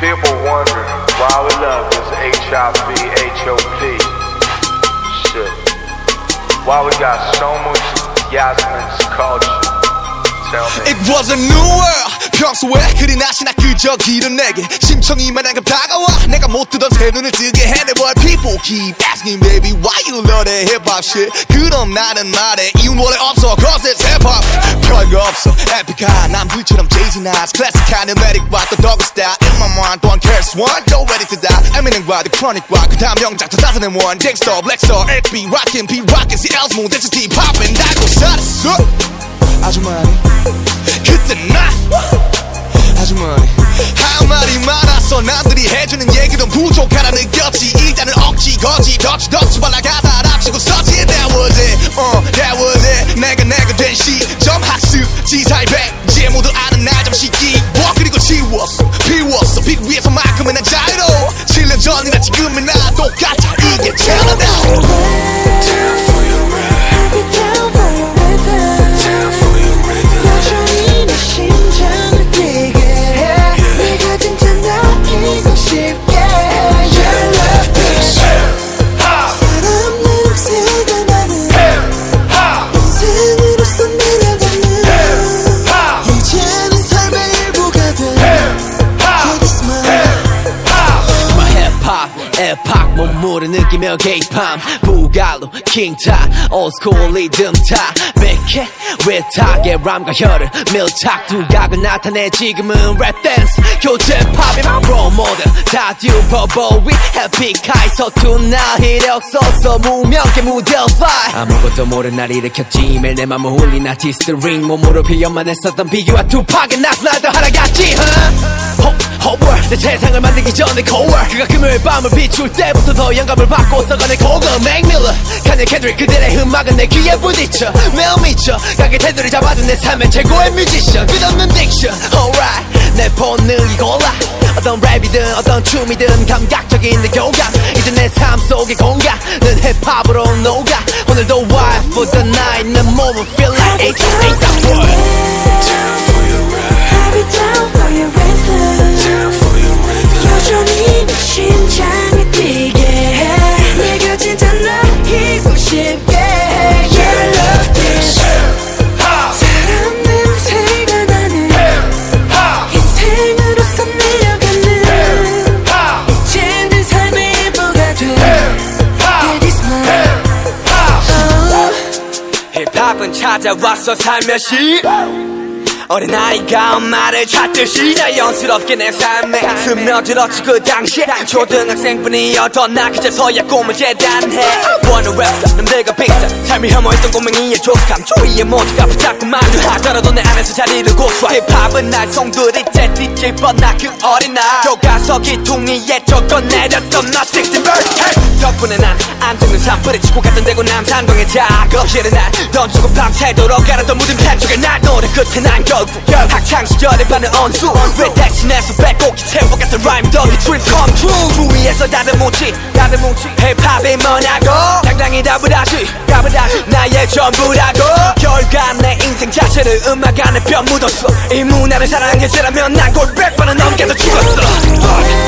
People wondering why we love this HIV, HOP shit. Why we got so much Yasmin's culture. Tell me. It was a new world. 평소에 그리 나시나 그저 길은 내게 심청이만 한급 다가와 내가 못 뜨던 새 눈을 뜨게 해 Never people keep asking baby why you love that hip hop shit. 그럼 나는 말해 이유는 원래 없어 cause it's hip hop. 별거 없어 에픽한 남들처럼 Jay-Z Nas 클래식한 일메릭과 또 더그 스타일 In my mind 또한 KRS One Don't ready to die Eminem과 The Chronic과 그 다음 영작 2001 Dangstar Blackstar LP Rockin' P Rockin' CL's moon This is keep poppin' 달고 살았어 아주 많이 그때 나 아주 많이 할 말이 많았어 남들이 해주는 얘기는 부족하다 느꼈지 일단은 억지 거지 덕지 발라가다 합치고 썼지 That was it that was it 내가 된 시점 학습 지사의 백지 모두 아는 날 좀 시기 그리고 지웠어 비웠어 빛 위에서만큼은 난 자유로 7년 전이나 지금이나 똑같아 이게 챌린지 에팍 몸물을 느끼며 게이팜 부갈로 킹타 올스쿨 리듬 타 맥해 외탁의 람과 혀를 밀착 두각을 나타내 지금은 랩 댄스 교재 팝의 프로모델 다 듀퍼보이 에픽하이 서툰 날 이력 써서 무명계 무대 파이 아무것도 모른 날 일으켰지 매일 내 맘을 홀린 아티스트 링 몸으로 표현만 했었던 비교와 투팍의 나스날도 하나같이 Whole 내 세상을 만들기 전에 cold work 그가 금요일 밤을 비출 때부터 더 영감을 받고 써가네 고글 맥밀러 카니 캔드릭 그들의 음악은 내 귀에 부딪혀 매일 미쳐 가게 테두리 잡아둔 내 삶의 최고의 뮤지션 끝없는 딕션 Alright 내 본능이 골라 어떤 랩이든 어떤 춤이든 감각적인 내 교감 이제 내 삶 속의 공간은 힙합으로 녹아 오늘도 wild for the night 내 몸은 feel like ASAP Rocky Down for your ride I'll be down for your rhythm Down for your rhythm 여전히 내 심장이 뛰게 해 내가 진짜 느끼고 싶게 해 Yeah I love this 사람 냄새가 나는 인생으로서 밀려가는 이제는 삶의 일부가 돼 Yeah this mine 힙합은 찾아왔어 살며시 어린아이가 엄마를 찾듯이 자연스럽게 내 삶에 스며들었지 그 당시에 초등학생뿐이었던 나 그제서야 꿈을 재단해 Wanna rap 남들과 비슷한 삶이 혐오했던 꼬맹이의 조숙함 주위의 모두가 붙잡고 만류하더라도 내 안에서 자리를 고수하 힙합은 날 송두리째 뒤집어나 그 어린 날 교과서기 퉁이에 적어 내렸던 나 16 verse hey! 덕분에 난 안 죽는 삶 부딪히고 갔던 대구 남산동의 작업실에 날 던지고 밤새도록 갈았던 무딘 팬쪽에 날 노래 끝에 난 결국 학창시절에 받는 언수 왜 대신해서 배꼽기 채워 같은 라임 덕이 dream come true 주위에서 다들 묻지 힙합이 뭐냐고 당당히 답을 하지 나의 전부라고 결과 내 인생 자체를 음악 안에 뼈 묻었어 이 문화를 사랑했으라면 난 곧 100번은 넘게도 죽었어